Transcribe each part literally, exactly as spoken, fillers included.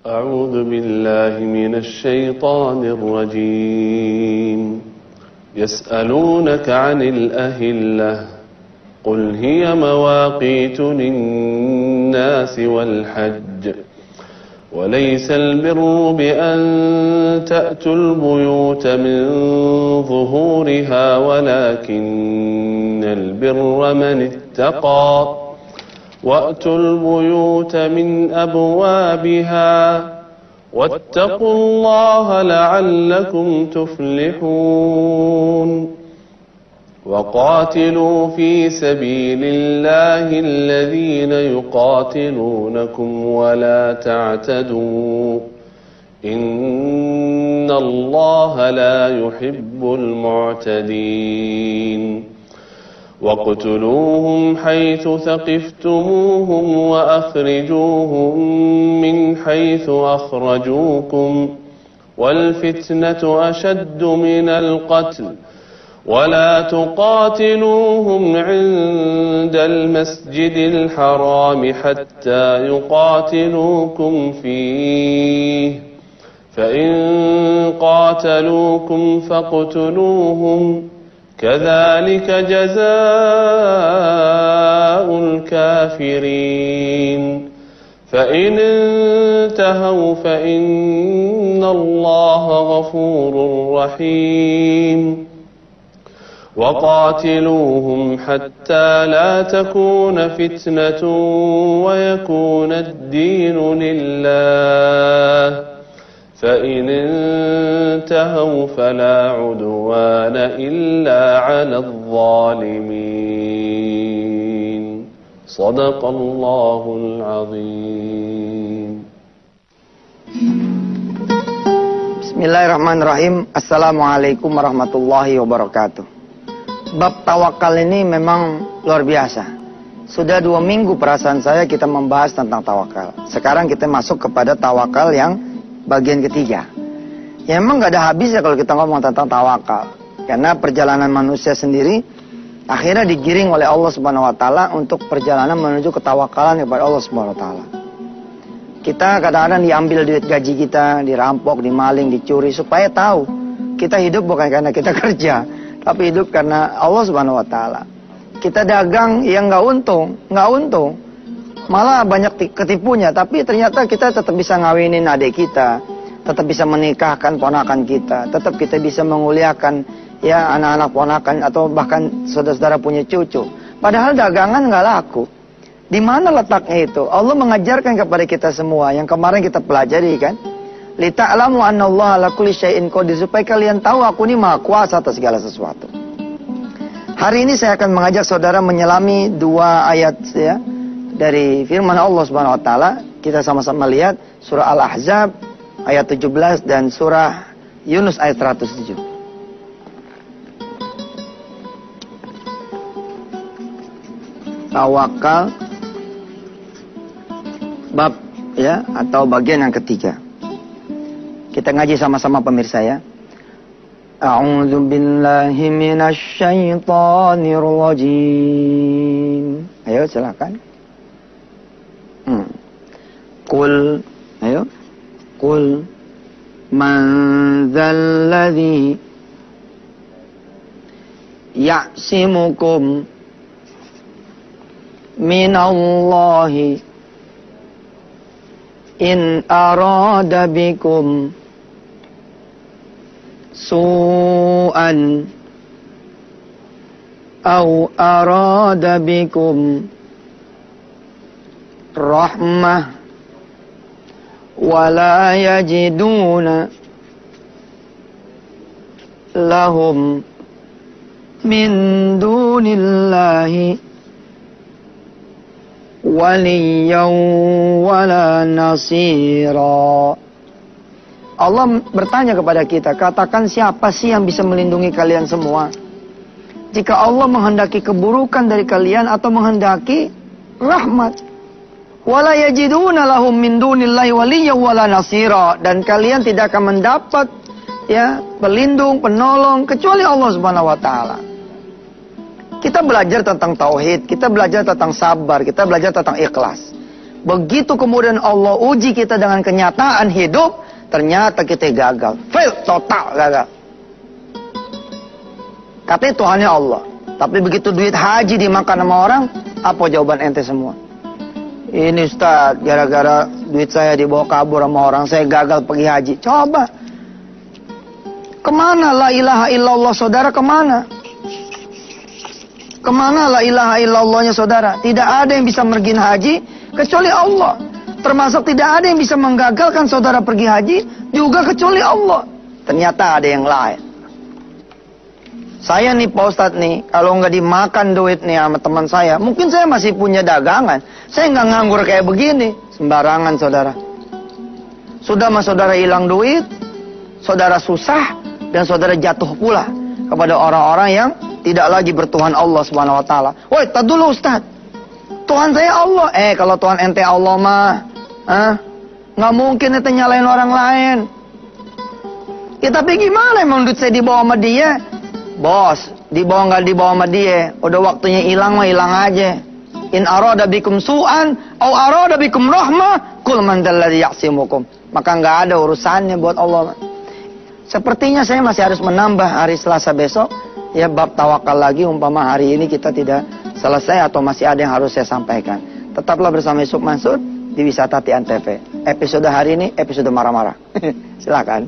أعوذ بالله من الشيطان الرجيم يسألونك عن الأهلة قل هي مواقيت للناس والحج وليس البر بأن تأتوا البيوت من ظهورها ولكن البر من اتقى وأتوا البيوت من أبوابها واتقوا الله لعلكم تفلحون وقاتلوا في سبيل الله الذين يقاتلونكم ولا تعتدوا إن الله لا يحب المعتدين واقتلوهم حيث ثقفتموهم وأخرجوهم من حيث أخرجوكم والفتنة أشد من القتل ولا تقاتلوهم عند المسجد الحرام حتى يقاتلوكم فيه فإن قاتلوكم فاقتلوهم كذلك جزاء الكافرين فإن انتهوا فإن الله غفور رحيم وقاتلوهم حتى لا تكون فتنة ويكون الدين لله فإن انتهوا فلا عدوان إلا على الظالمين صدق الله العظيم. Bismillahirrahmanirrahim. Assalamualaikum warahmatullahi wabarakatuh. Bab tawakal ini memang luar biasa. Sudah dua minggu perasaan saya kita membahas tentang tawakal. Sekarang kita masuk kepada tawakal yang bagian ketiga. Ya memang gak ada habisnya kalau kita ngomong tentang tawakal. Karena perjalanan manusia sendiri akhirnya digiring oleh Allah Subhanahu Wa Taala untuk perjalanan menuju ketawakalan kepada Allah Subhanahu Wa Taala. Kita kadang-kadang diambil duit gaji kita, dirampok, dimaling, dicuri supaya tahu kita hidup bukan karena kita kerja, tapi hidup karena Allah Subhanahu Wa Taala. Kita dagang yang nggak untung, nggak untung, malah banyak ketipunya. Tapi ternyata kita tetap bisa ngawinin adik kita, tetap bisa menikahkan ponakan kita, tetap kita bisa menguliakan ya anak-anak ponakan atau bahkan saudara-saudara punya cucu. Padahal dagangan nggak laku. Di mana letaknya itu? Allah mengajarkan kepada kita semua yang kemarin kita pelajari kan. Lita'lamu annallaha ala kulli syai'in qadir, supaya kalian tahu aku ini maha kuasa atas segala sesuatu. Hari ini saya akan mengajak saudara menyelami dua ayat ya dari firman Allah Subhanahu wa taala. Kita sama-sama lihat surah Al-Ahzab ayat tujuh belas dan surah Yunus ayat seratus tujuh. Tawakal bab ya atau bagian yang ketiga. Kita ngaji sama-sama pemirsa ya. A'udzu billahi minasy syaithanir rajim. Ayo silakan. Hmm. Qul ayo. Qul man dzalladzi ya'simukum minallahi in arada bikum su'an aw arada bikum rahmah wala yajiduna lahum min dunillahi waliyan wala nasira. Allah bertanya kepada kita, katakan siapa sih yang bisa melindungi kalian semua jika Allah menghendaki keburukan dari kalian atau menghendaki rahmat. Wala yajiduna lahum min dunillahi waliyan wala nasira, dan kalian tidak akan mendapat ya pelindung, penolong kecuali Allah Subhanahu wa taala. Kita belajar tentang tauhid, kita belajar tentang sabar, kita belajar tentang ikhlas. Begitu kemudian Allah uji kita dengan kenyataan hidup, ternyata kita gagal. Fail, total gagal. Katanya Tuhannya Allah. Tapi begitu duit haji dimakan sama orang, apa jawaban ente semua? Ini Ustaz, gara-gara duit saya dibawa kabur sama orang, saya gagal pergi haji. Coba. Kemana la ilaha illallah saudara, kemana? Kemana la ilaha illallahnya saudara? Tidak ada yang bisa mergin haji kecuali Allah. Termasuk tidak ada yang bisa menggagalkan saudara pergi haji juga kecuali Allah. Ternyata ada yang lain. Saya nih Pak Ustadz nih, kalau nggak dimakan duit nih sama teman saya, mungkin saya masih punya dagangan. Saya nggak nganggur kayak begini. Sembarangan saudara. Sudah mas saudara hilang duit, saudara susah, dan saudara jatuh pula kepada orang-orang yang tidak lagi bertuhan Allah subhanahu wa ta'ala. Woi, tak dulu Ustadz. Tuhan saya Allah. Eh, kalau Tuhan ente Allah mah, ah, nggak mungkin ente nyalain orang lain. Ya tapi gimana emang duit saya dibawa sama dia? Bos, dibawa nggak dibawa sama dia, udah waktunya hilang mah hilang aja. In arada bikum su'an, au arada bikum rahmah, kul man dalladhi ya'simukum. Maka nggak ada urusannya buat Allah. Sepertinya saya masih harus menambah hari Selasa besok, ya bab tawakal lagi, umpama hari ini kita tidak selesai atau masih ada yang harus saya sampaikan. Tetaplah bersama Yusuf Mansur di Wisata Tian T V. Episode hari ini episode marah-marah. Silakan.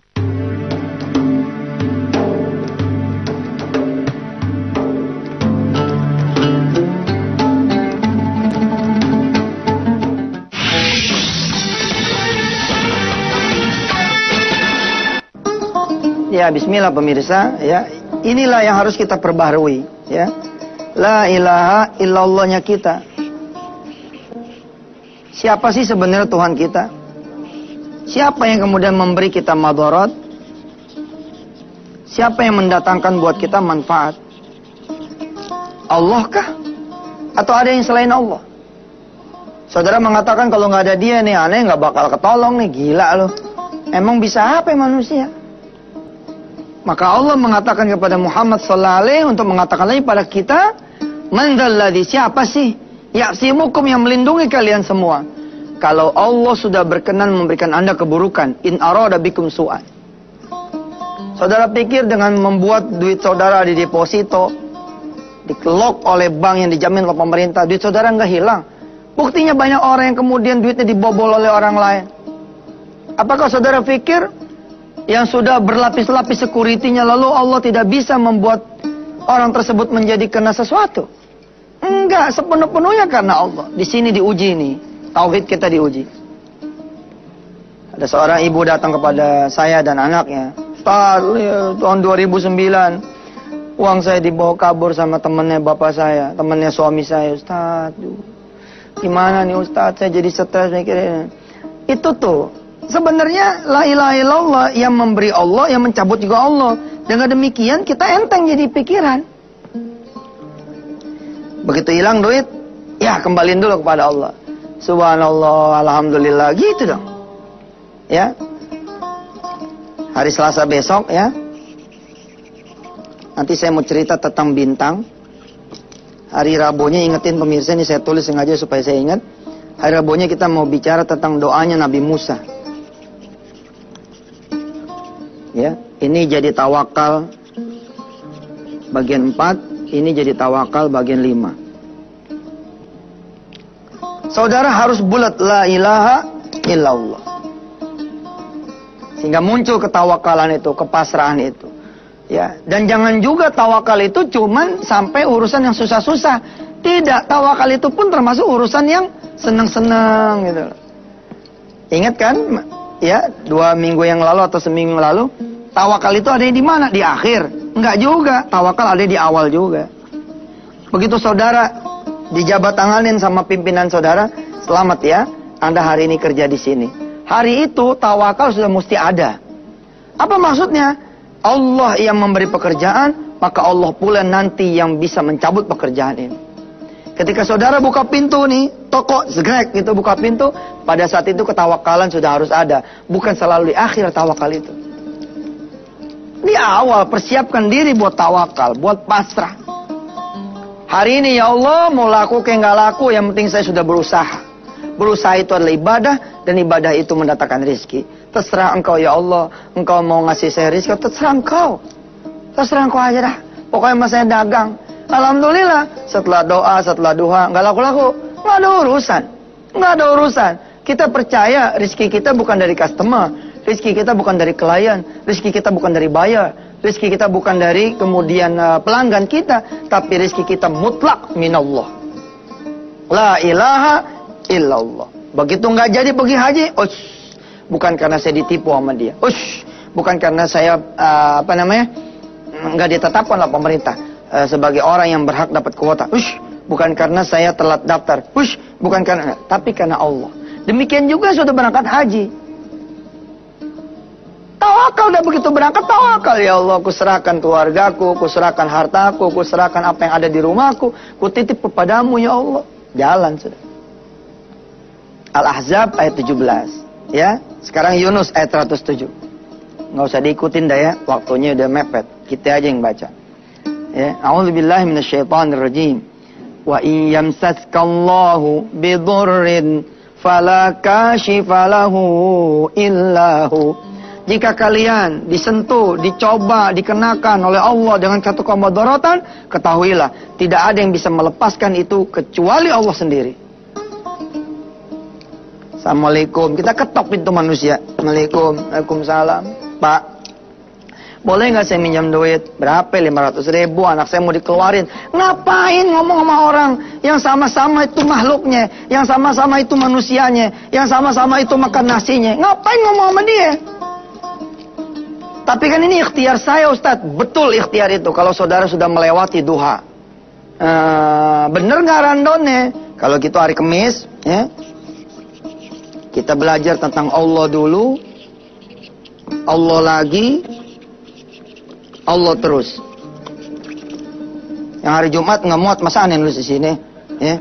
Ya, bismillah pemirsa, ya. Inilah yang harus kita perbaharui, ya. La ilaha illallahnya kita. Siapa sih sebenarnya Tuhan kita? Siapa yang kemudian memberi kita madarat? Siapa yang mendatangkan buat kita manfaat? Allah kah? Atau ada yang selain Allah? Saudara mengatakan kalau nggak ada dia nih aneh nggak bakal ketolong nih, gila loh. Emang bisa apa manusia? Maka Allah mengatakan kepada Muhammad sallallahu alaihi untuk mengatakan lagi pada kita, man dzalladzi, siapa sih ya'simukum yang melindungi kalian semua kalau Allah sudah berkenan memberikan Anda keburukan, in arada bikum su'an. Saudara pikir dengan membuat duit saudara di deposito, dikelok oleh bank yang dijamin oleh pemerintah, duit saudara nggak hilang? Buktinya banyak orang yang kemudian duitnya dibobol oleh orang lain. Apakah saudara pikir yang sudah berlapis-lapis security-nya lalu Allah tidak bisa membuat orang tersebut menjadi kena sesuatu? Enggak, sepenuh-penuhnya karena Allah. Di sini diuji nih, tauhid kita diuji. Ada seorang ibu datang kepada saya dan anaknya, Ustaz, tahun dua ribu sembilan uang saya dibawa kabur sama temannya bapak saya, temannya suami saya. Ustaz, gimana nih Ustaz, saya jadi stres mikirin. Itu tuh sebenarnya la ilaha illallah yang memberi Allah, yang mencabut juga Allah. Dengan demikian kita enteng jadi pikiran. Begitu hilang duit, ya kembaliin dulu kepada Allah. Subhanallah, alhamdulillah, gitu dong. Ya. Hari Selasa besok ya. Nanti saya mau cerita tentang bintang. Hari Rabunya ingetin pemirsa, ini saya tulis sengaja supaya saya ingat. Hari Rabunya kita mau bicara tentang doanya Nabi Musa. Ya, ini jadi tawakal bagian empat, ini jadi tawakal bagian lima. Saudara harus bulat la ilaha illallah. Sehingga muncul ketawakalan itu, kepasrahan itu. Ya, dan jangan juga tawakal itu cuman sampai urusan yang susah-susah. Tidak, tawakal itu pun termasuk urusan yang senang-senang gitu. Ingat kan? Ya, dua minggu yang lalu atau seminggu lalu, tawakal itu ada di mana? Di akhir. Enggak juga, tawakal ada di awal juga. Begitu saudara dijabat tanganin sama pimpinan saudara, selamat ya, Anda hari ini kerja di sini. Hari itu tawakal sudah mesti ada. Apa maksudnya? Allah yang memberi pekerjaan, maka Allah pula nanti yang bisa mencabut pekerjaan ini. Ketika saudara buka pintu nih, toko segrek gitu buka pintu, pada saat itu ketawakalan sudah harus ada. Bukan selalu di akhir tawakal itu. Di awal persiapkan diri buat tawakal, buat pasrah. Hari ini ya Allah mau laku kayak nggak laku, yang penting saya sudah berusaha. Berusaha itu adalah ibadah, dan ibadah itu mendatangkan rezeki. Terserah engkau ya Allah, engkau mau ngasih saya rezeki, terserah engkau. Terserah engkau aja dah. Pokoknya mas saya dagang. Alhamdulillah, setelah doa, setelah duha, nggak laku-laku. Nggak ada urusan. Nggak ada urusan. Kita percaya rezeki kita bukan dari customer. Rezeki kita bukan dari klien. Rezeki kita bukan dari buyer. Rezeki kita bukan dari kemudian uh, pelanggan kita. Tapi rezeki kita mutlak minallah. La ilaha illallah. Begitu nggak jadi pergi haji, ush, bukan karena saya ditipu sama dia. Ush, bukan karena saya uh, apa namanya nggak ditetapkan oleh pemerintah uh, sebagai orang yang berhak dapat kuota. Ush, bukan karena saya telat daftar. Ush, bukan karena, tapi karena Allah. Demikian juga sudah berangkat haji. Tawakal udah begitu berangkat, tawakal ya Allah, ku serahkan keluargaku, ku serahkan hartaku, ku serahkan apa yang ada di rumahku, ku titip kepadamu ya Allah. Jalan sudah. Al-Ahzab ayat tujuh belas. Ya, sekarang Yunus ayat seratus tujuh. Nggak usah diikutin dah ya, waktunya udah mepet. Kita aja yang baca. Ya, a'udzubillahi minasyaitonirrajim. Wa in yamsaskallahu bidurrin fala kashifa lahu illahu. Jika kalian disentuh, dicoba, dikenakan oleh Allah dengan satu kemudaratan, ketahuilah, tidak ada yang bisa melepaskan itu kecuali Allah sendiri. Assalamualaikum. Kita ketok pintu manusia. Assalamualaikum. Waalaikumsalam. Pak, boleh nggak saya minjam duit? Berapa? lima ratus ribu. Anak saya mau dikeluarin. Ngapain ngomong sama orang yang sama-sama itu makhluknya, yang sama-sama itu manusianya, yang sama-sama itu makan nasinya? Ngapain ngomong sama dia? Tapi kan ini ikhtiar saya, Ustadz. Betul ikhtiar itu. Kalau saudara sudah melewati duha. Uh, bener nggak randonnya? Kalau gitu hari Kamis, ya, kita belajar tentang Allah dulu. Allah lagi. Allah terus. Yang hari Jumat nggak muat, masa aneh nulis di sini? Ya.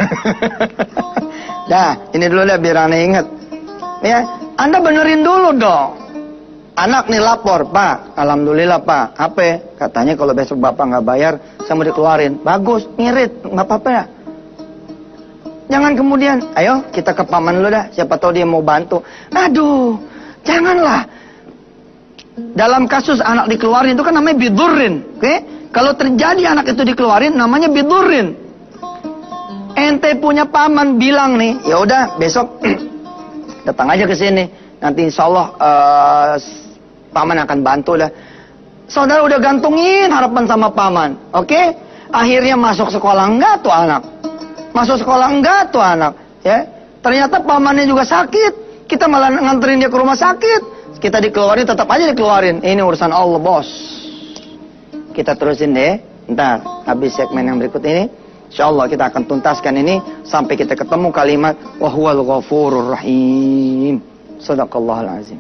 Dah, ini dulu dah biar aneh inget. Ya, Anda benerin dulu dong. Anak nih lapor, Pak, alhamdulillah Pak, apa? Katanya kalau besok Bapak nggak bayar, saya mau dikeluarin. Bagus, ngirit, nggak apa-apa ya. Jangan kemudian, ayo kita ke paman dulu dah, siapa tahu dia mau bantu. Aduh, janganlah. Dalam kasus anak dikeluarin itu kan namanya bidurrin, oke? Okay? Kalau terjadi anak itu dikeluarin, namanya bidurrin. Ente punya paman bilang nih, ya udah besok datang aja ke sini. Nanti insya Allah uh, paman akan bantu lah. Saudara udah gantungin harapan sama paman, oke? Okay? Akhirnya masuk sekolah enggak tuh anak, masuk sekolah enggak tuh anak, ya? Ternyata pamannya juga sakit, kita malah nganterin dia ke rumah sakit, kita dikeluarin, tetap aja dikeluarin. Ini urusan Allah bos. Kita terusin deh, ntar habis segmen yang berikut ini, insya Allah kita akan tuntaskan ini sampai kita ketemu kalimat wahuwal ghafurur rahim. Sadaqallahul azim.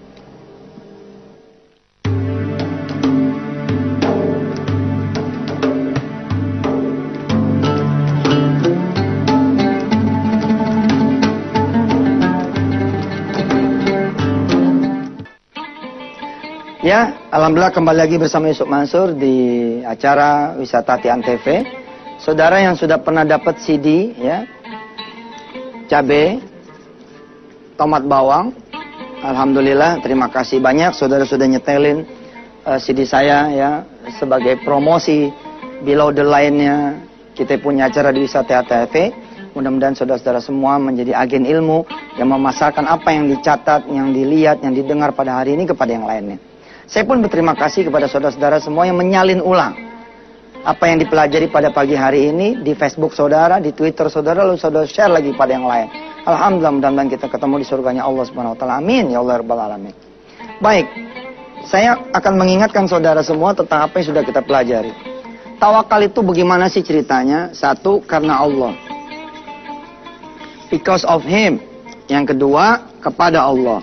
Ya, alhamdulillah kembali lagi bersama Yusuf Mansur di acara Wisata Tian T V. Saudara yang sudah pernah dapat C D, ya, cabai, tomat bawang, alhamdulillah, terima kasih banyak. Saudara sudah nyetelin uh, C D saya, ya, sebagai promosi below the line-nya. Kita punya acara di Wisata T V. Mudah-mudahan saudara-saudara semua menjadi agen ilmu yang memasarkan apa yang dicatat, yang dilihat, yang didengar pada hari ini kepada yang lainnya. Saya pun berterima kasih kepada saudara-saudara semua yang menyalin ulang apa yang dipelajari pada pagi hari ini di Facebook saudara, di Twitter saudara, lalu saudara share lagi pada yang lain. Alhamdulillah, mudah-mudahan kita ketemu di surganya Allah Subhanahu wa taala. Amin ya Allah rabbal alamin. Baik, saya akan mengingatkan saudara semua tentang apa yang sudah kita pelajari. Tawakal itu bagaimana sih ceritanya? Satu, karena Allah. Because of him. Yang kedua, kepada Allah.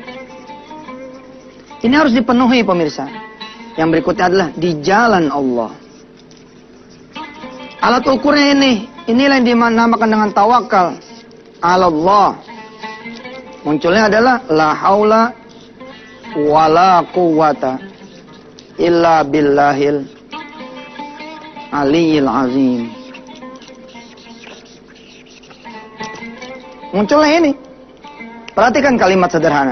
Ini harus dipenuhi pemirsa. Yang berikutnya adalah di jalan Allah. Alat ukurnya ini, inilah yang dinamakan dengan tawakal Allah. Munculnya adalah la haula wala quwata illa billahil aliyil azim. munculnya ini. Perhatikan kalimat sederhana.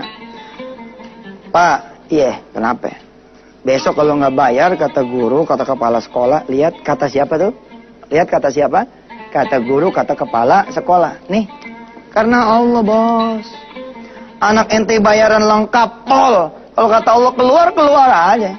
Pak, iya, kenapa? Besok kalau nggak bayar, kata guru, kata kepala sekolah, lihat kata siapa tuh? Lihat kata siapa? Kata guru, kata kepala sekolah. Nih, karena Allah, bos. Anak ente bayaran lengkap, pol. Kalau kata Allah keluar, keluar aja.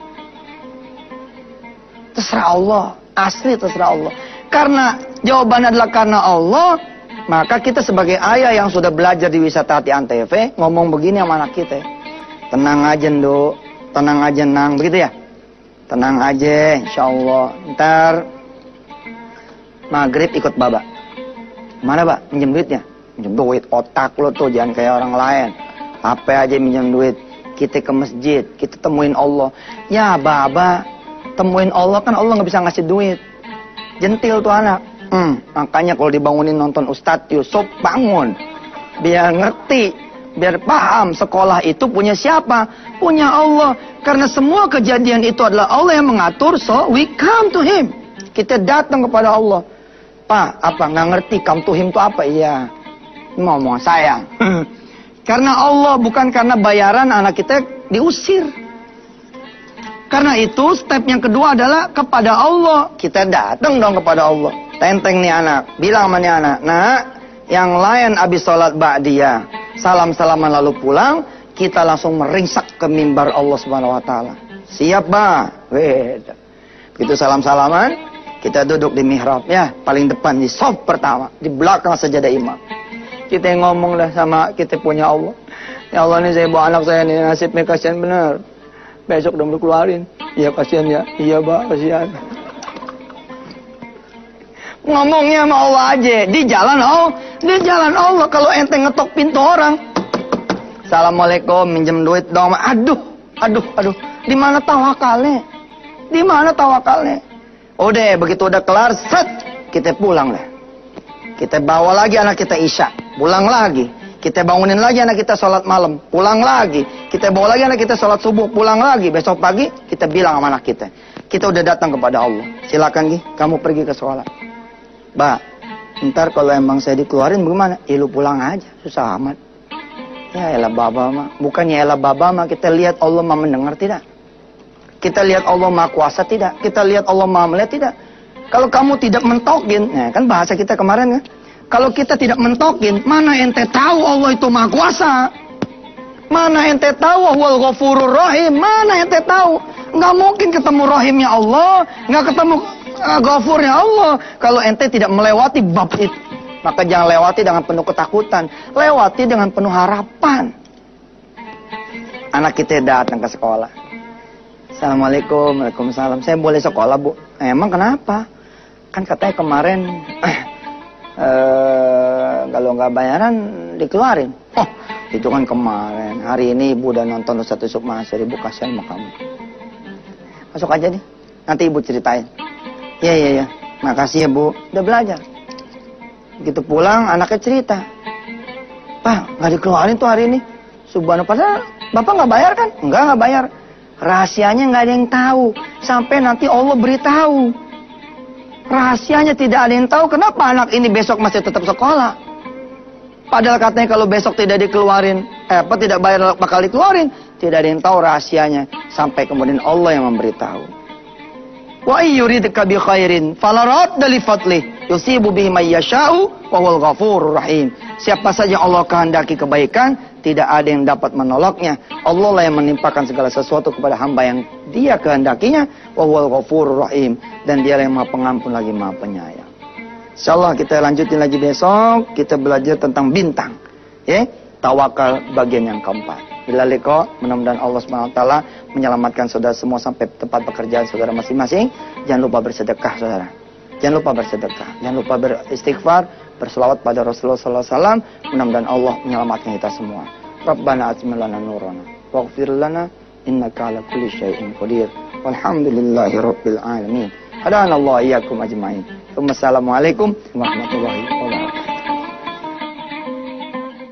Terserah Allah, asli terserah Allah. Karena jawabannya adalah karena Allah, maka kita sebagai ayah yang sudah belajar di Wisata Hati Antv, ngomong begini sama anak kita. Tenang aja, Nduk. Tenang aja, Nang. Begitu ya? Tenang aja, insya Allah. Ntar maghrib ikut Baba. Mana, Pak? Minjem duitnya? Minjem duit. Otak lo tuh, jangan kayak orang lain. Apa aja minjem duit. Kita ke masjid, kita temuin Allah. Ya, Baba, temuin Allah kan Allah nggak bisa ngasih duit. Jentil tuh anak. Hmm, makanya kalau dibangunin nonton Ustadz Yusuf, bangun. Biar ngerti, biar paham sekolah itu punya siapa? Punya Allah. Karena semua kejadian itu adalah Allah yang mengatur, so we come to Him. Kita datang kepada Allah. Pak, apa? Nggak ngerti come to Him itu apa? Iya. Ini mau ngomong sayang. Karena Allah, bukan karena bayaran anak kita diusir. Karena itu step yang kedua adalah kepada Allah. Kita datang dong kepada Allah. Tenteng nih anak. Bilang sama nih anak. Nah, yang lain abis sholat ba'diyah, salam-salaman lalu pulang, kita langsung meringsak ke mimbar Allah Subhanahu Wa Taala. Siap, Pak? Beda. Begitu salam-salaman, kita duduk di mihrab. Ya, paling depan di shaf pertama. Di belakang sajadah imam. Kita ngomong dah sama kita punya Allah. Ya Allah, nih saya bawa anak saya nih, nasibnya kasihan bener. Besok udah mau keluarin. Iya kasihan ya. Iya, Pak, kasihan. Ngomongnya sama Allah aja. Di jalan Allah. Di jalan Allah. Kalau ente ngetok pintu orang. Assalamualaikum, minjem duit dong. Aduh, aduh, aduh. Di mana tawakalnya? Di mana tawakalnya? Udah, begitu udah kelar, set, kita pulang deh. Kita bawa lagi anak kita isya. Pulang lagi. Kita bangunin lagi anak kita sholat malam. Pulang lagi. Kita bawa lagi anak kita sholat subuh. Pulang lagi. Besok pagi kita bilang sama anak kita. Kita udah datang kepada Allah. Silakan Gi, kamu pergi ke sekolah. Ba, ntar kalau emang saya dikeluarin bagaimana? Ya lu pulang aja. Susah amat. Ya elah baba mah. Bukannya elah baba mah. Kita lihat Allah mah mendengar tidak? Kita lihat Allah mah kuasa tidak? Kita lihat Allah mah melihat tidak? Kalau kamu tidak mentokin, nah kan bahasa kita kemarin kan? Kalau kita tidak mentokin, mana ente tahu Allah itu maha kuasa? Mana ente tahu Allahul Ghafurur Rahim? Mana ente tahu? Nggak mungkin ketemu Rahimnya Allah, nggak ketemu uh, Ghafurnya Allah. Kalau ente tidak melewati bab itu, maka jangan lewati dengan penuh ketakutan, lewati dengan penuh harapan. Anak kita datang ke sekolah. Assalamualaikum, waalaikumsalam. Saya boleh sekolah, Bu? Eh, emang kenapa? Kan katanya kemarin eh, kalau nggak bayaran dikeluarin. Oh, itu kan kemarin. Hari ini Ibu udah nonton Ustadz Yusuf Mansur. Ibu kasihan sama kamu. Masuk aja nih. Nanti Ibu ceritain. Iya, iya, iya. Makasih ya, Bu. Udah belajar. Begitu pulang, anaknya cerita. Pak, nggak dikeluarin tuh hari ini. Subhanallah. Padahal Bapak nggak bayar kan? Enggak, nggak bayar. Rahasianya nggak ada yang tahu. Sampai nanti Allah beritahu. Rahasianya tidak ada yang tahu. Kenapa anak ini besok masih tetap sekolah? Padahal katanya kalau besok tidak dikeluarin, eh, apa tidak bayar bakal dikeluarin. Tidak ada yang tahu rahasianya. Sampai kemudian Allah yang memberitahu. Wa yuridka bi khairin fala radda li fadlih yusibu bihi may yasha'u wa huwal ghafurur rahim. Siapa saja Allah kehendaki kebaikan, tidak ada yang dapat menolaknya. Allah lah yang menimpakan segala sesuatu kepada hamba yang Dia kehendakinya. Wa huwal ghafurur rahim, dan Dia yang Maha Pengampun lagi Maha Penyayang. Insyaallah kita lanjutin lagi besok. Kita belajar tentang bintang. Ya, tawakal bagian yang keempat. Bila liqa, mudah-mudahan Allah Subhanahu Wa Taala menyelamatkan saudara semua sampai tempat pekerjaan saudara masing-masing. Jangan lupa bersedekah, saudara. Jangan lupa bersedekah. Jangan lupa beristighfar, berselawat pada Rasulullah Sallallahu Alaihi Wasallam. Mudah-mudahan Allah menyelamatkan kita semua. Rabbana atimna lana nurana waghfir lana innaka ala kulli syai'in qadir. Walhamdulillahi rabbil alamin. Hadanallahu iyyakum ajmain. Wassalamualaikum warahmatullahi wabarakatuh.